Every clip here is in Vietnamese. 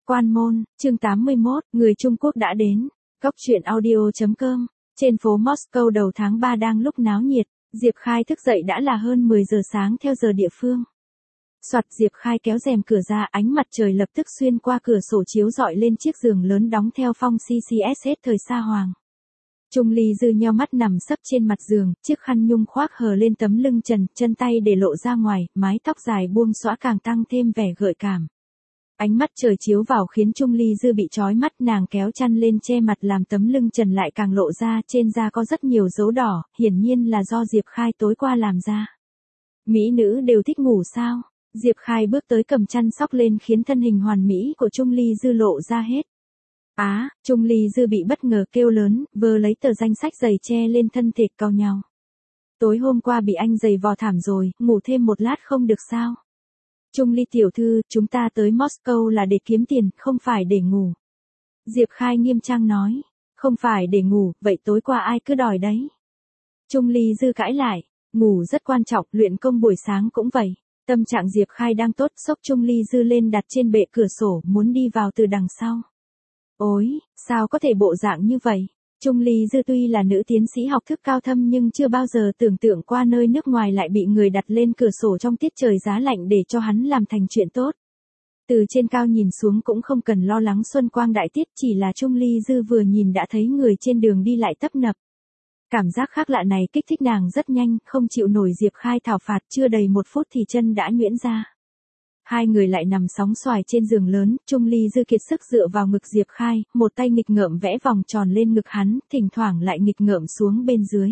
Quan môn, chương 81, người Trung Quốc đã đến. Góc truyện audio.com. Trên phố Moscow đầu tháng 3 đang lúc náo nhiệt, Diệp Khai thức dậy đã là hơn 10 giờ sáng theo giờ địa phương. Soạt, Diệp Khai kéo rèm cửa ra, ánh mặt trời lập tức xuyên qua cửa sổ chiếu rọi lên chiếc giường lớn đóng theo phong CCS thời xa hoàng. Trung Ly Dư nheo mắt nằm sấp trên mặt giường, chiếc khăn nhung khoác hờ lên tấm lưng trần, chân tay để lộ ra ngoài, mái tóc dài buông xõa càng tăng thêm vẻ gợi cảm. Ánh mắt trời chiếu vào khiến Trung Ly Dư bị chói mắt, nàng kéo chăn lên che mặt làm tấm lưng trần lại càng lộ ra, trên da có rất nhiều dấu đỏ, hiển nhiên là do Diệp Khai tối qua làm ra. Mỹ nữ đều thích ngủ sao? Diệp Khai bước tới cầm chăn xốc lên khiến thân hình hoàn mỹ của Trung Ly Dư lộ ra hết. Trung Ly Dư bị bất ngờ kêu lớn, vơ lấy tờ danh sách giày che lên thân thể cau nhau. Tối hôm qua bị anh giày vò thảm rồi, ngủ thêm một lát không được sao? Trung Ly tiểu thư, chúng ta tới Moscow là để kiếm tiền, không phải để ngủ. Diệp Khai nghiêm trang nói, không phải để ngủ, vậy tối qua ai cứ đòi đấy. Trung Ly Dư cãi lại, ngủ rất quan trọng, luyện công buổi sáng cũng vậy. Tâm trạng Diệp Khai đang tốt, xốc Trung Ly Dư lên đặt trên bệ cửa sổ, muốn đi vào từ đằng sau. Ôi, sao có thể bộ dạng như vậy? Trung Ly Dư tuy là nữ tiến sĩ học thức cao thâm nhưng chưa bao giờ tưởng tượng qua nơi nước ngoài lại bị người đặt lên cửa sổ trong tiết trời giá lạnh để cho hắn làm thành chuyện tốt. Từ trên cao nhìn xuống cũng không cần lo lắng xuân quang đại tiết, chỉ là Trung Ly Dư vừa nhìn đã thấy người trên đường đi lại tấp nập. Cảm giác khác lạ này kích thích nàng rất nhanh, không chịu nổi Diệp Khai thảo phạt, chưa đầy 1 phút thì chân đã nhuyễn ra. Hai người lại nằm sóng xoài trên giường lớn, Trung Ly Dư kiệt sức dựa vào ngực Diệp Khai, một tay nghịch ngợm vẽ vòng tròn lên ngực hắn, thỉnh thoảng lại nghịch ngợm xuống bên dưới.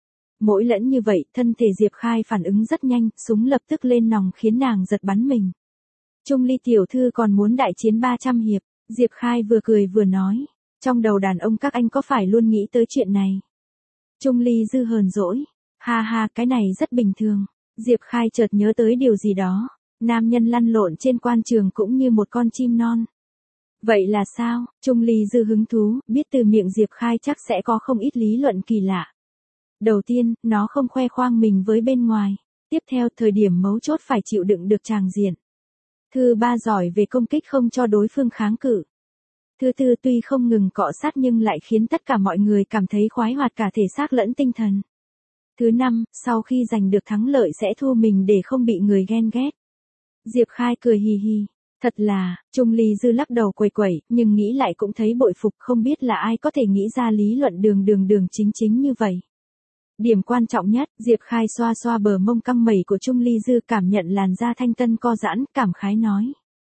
Mỗi lẫn như vậy, thân thể Diệp Khai phản ứng rất nhanh, súng lập tức lên nòng khiến nàng giật bắn mình. Trung Ly tiểu thư còn muốn đại chiến 300 hiệp, Diệp Khai vừa cười vừa nói, trong đầu đàn ông các anh có phải luôn nghĩ tới chuyện này? Trung Ly Dư hờn dỗi, ha, cái này rất bình thường. Diệp Khai chợt nhớ tới điều gì đó. Nam nhân lăn lộn trên quan trường cũng như một con chim non. Vậy là sao? Trung Ly Dư hứng thú, biết từ miệng Diệp Khai chắc sẽ có không ít lý luận kỳ lạ. Đầu tiên, nó không khoe khoang mình với bên ngoài. Tiếp theo, thời điểm mấu chốt phải chịu đựng được tràng diện. Thứ ba, giỏi về công kích không cho đối phương kháng cự. Thứ tư, tuy không ngừng cọ sát nhưng lại khiến tất cả mọi người cảm thấy khoái hoạt cả thể xác lẫn tinh thần. Thứ năm, sau khi giành được thắng lợi sẽ thu mình để không bị người ghen ghét. Diệp Khai cười hì hì. Thật là, Trung Ly Dư lắc đầu quẩy quẩy, nhưng nghĩ lại cũng thấy bội phục, không biết là ai có thể nghĩ ra lý luận đường chính như vậy. Điểm quan trọng nhất, Diệp Khai xoa xoa bờ mông căng mẩy của Trung Ly Dư, cảm nhận làn da thanh tân co giãn, cảm khái nói.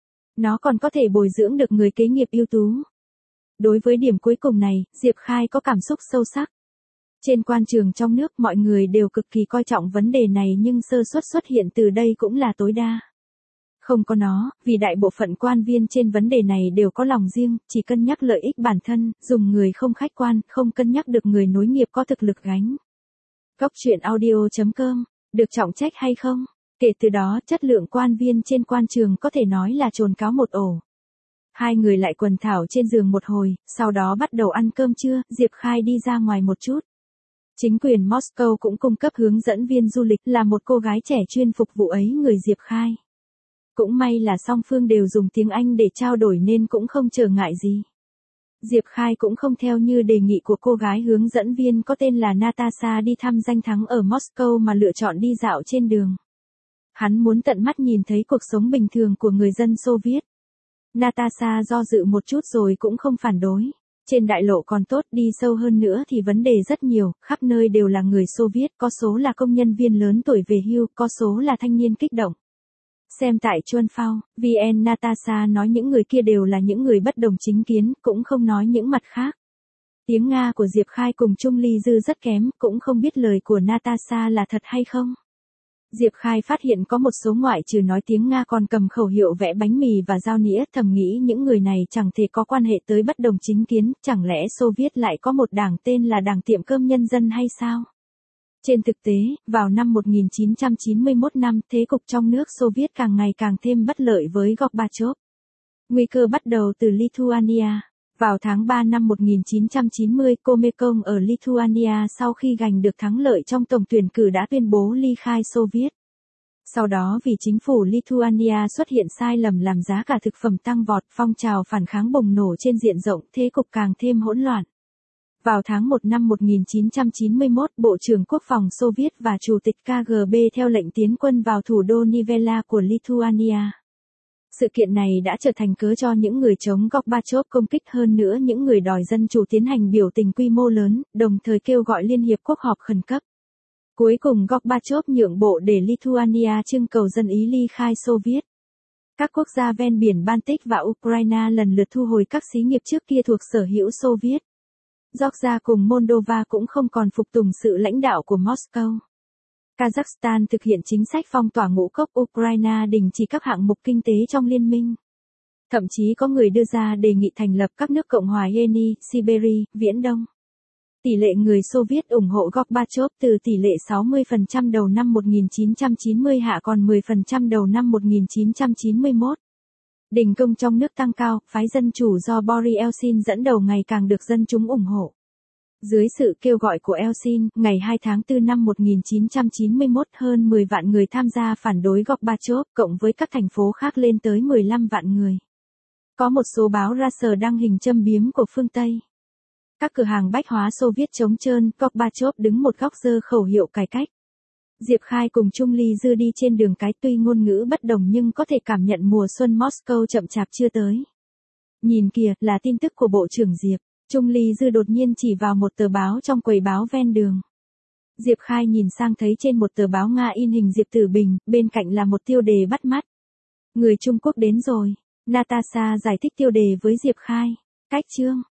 Nó còn có thể bồi dưỡng được người kế nghiệp ưu tú. Đối với điểm cuối cùng này, Diệp Khai có cảm xúc sâu sắc. Trên quan trường trong nước mọi người đều cực kỳ coi trọng vấn đề này nhưng sơ suất xuất hiện từ đây cũng là tối đa. Không có nó, vì đại bộ phận quan viên trên vấn đề này đều có lòng riêng, chỉ cân nhắc lợi ích bản thân, dùng người không khách quan, không cân nhắc được người nối nghiệp có thực lực gánh. Góc truyện audio.com, được trọng trách hay không? Kể từ đó, chất lượng quan viên trên quan trường có thể nói là trồn cáo một ổ. Hai người lại quần thảo trên giường một hồi, sau đó bắt đầu ăn cơm trưa, Diệp Khai đi ra ngoài một chút. Chính quyền Moscow cũng cung cấp hướng dẫn viên du lịch là một cô gái trẻ chuyên phục vụ ấy người Diệp Khai. Cũng may là song phương đều dùng tiếng Anh để trao đổi nên cũng không trở ngại gì. Diệp Khai cũng không theo như đề nghị của cô gái hướng dẫn viên có tên là Natasha đi thăm danh thắng ở Moscow mà lựa chọn đi dạo trên đường. Hắn muốn tận mắt nhìn thấy cuộc sống bình thường của người dân Xô Viết. Natasha do dự một chút rồi cũng không phản đối. Trên đại lộ còn tốt, đi sâu hơn nữa thì vấn đề rất nhiều, khắp nơi đều là người Xô Viết, có số là công nhân viên lớn tuổi về hưu, có số là thanh niên kích động. Xem tại Chuan Phao, VN Natasha nói những người kia đều là những người bất đồng chính kiến, cũng không nói những mặt khác. Tiếng Nga của Diệp Khai cùng Trung Ly Dư rất kém, cũng không biết lời của Natasha là thật hay không. Diệp Khai phát hiện có một số ngoại trừ nói tiếng Nga còn cầm khẩu hiệu vẽ bánh mì và dao nĩa, thầm nghĩ những người này chẳng thể có quan hệ tới bất đồng chính kiến, chẳng lẽ Xô Viết lại có một đảng tên là Đảng Tiệm Cơm Nhân dân hay sao? Trên thực tế, vào năm 1991 thế cục trong nước Xô Viết càng ngày càng thêm bất lợi với Gorbachev. Nguy cơ bắt đầu từ Lithuania. Vào tháng 3 năm 1990, Komekong ở Lithuania sau khi giành được thắng lợi trong tổng tuyển cử đã tuyên bố ly khai Xô Viết. Sau đó vì chính phủ Lithuania xuất hiện sai lầm làm giá cả thực phẩm tăng vọt, phong trào phản kháng bùng nổ trên diện rộng, thế cục càng thêm hỗn loạn. Vào tháng 1 năm 1991, Bộ trưởng Quốc phòng Xô Viết và Chủ tịch KGB theo lệnh tiến quân vào thủ đô Nivela của Lithuania. Sự kiện này đã trở thành cớ cho những người chống Gorbachev công kích, hơn nữa những người đòi dân chủ tiến hành biểu tình quy mô lớn, đồng thời kêu gọi Liên Hiệp Quốc họp khẩn cấp. Cuối cùng Gorbachev nhượng bộ để Lithuania trưng cầu dân ý ly khai Xô Viết. Các quốc gia ven biển Baltic và Ukraine lần lượt thu hồi các xí nghiệp trước kia thuộc sở hữu Xô Viết. Georgia cùng Moldova cũng không còn phục tùng sự lãnh đạo của Moscow. Kazakhstan thực hiện chính sách phong tỏa ngũ cốc, Ukraine đình chỉ các hạng mục kinh tế trong liên minh. Thậm chí có người đưa ra đề nghị thành lập các nước Cộng hòa Yeni, Siberia, Viễn Đông. Tỷ lệ người Xô Viết ủng hộ Gorbachev từ tỷ lệ 60% đầu năm 1990 hạ còn 10% đầu năm 1991. Đình công trong nước tăng cao, phái dân chủ do Boris Yeltsin dẫn đầu ngày càng được dân chúng ủng hộ. Dưới sự kêu gọi của Yeltsin, ngày 2 tháng 4 năm 1991 hơn 10 vạn người tham gia phản đối Gorbachev, cộng với các thành phố khác lên tới 15 vạn người. Có một số báo Russia đăng hình châm biếm của phương Tây. Các cửa hàng bách hóa Xô Viết trống trơn, Gorbachev đứng một góc giơ khẩu hiệu cải cách. Diệp Khai cùng Trung Ly Dư đi trên đường cái, tuy ngôn ngữ bất đồng nhưng có thể cảm nhận mùa xuân Moscow chậm chạp chưa tới. Nhìn kìa, là tin tức của Bộ trưởng Diệp. Trung Ly Dư đột nhiên chỉ vào một tờ báo trong quầy báo ven đường. Diệp Khai nhìn sang thấy trên một tờ báo Nga in hình Diệp Tử Bình, bên cạnh là một tiêu đề bắt mắt. Người Trung Quốc đến rồi. Natasha giải thích tiêu đề với Diệp Khai. Cách chương.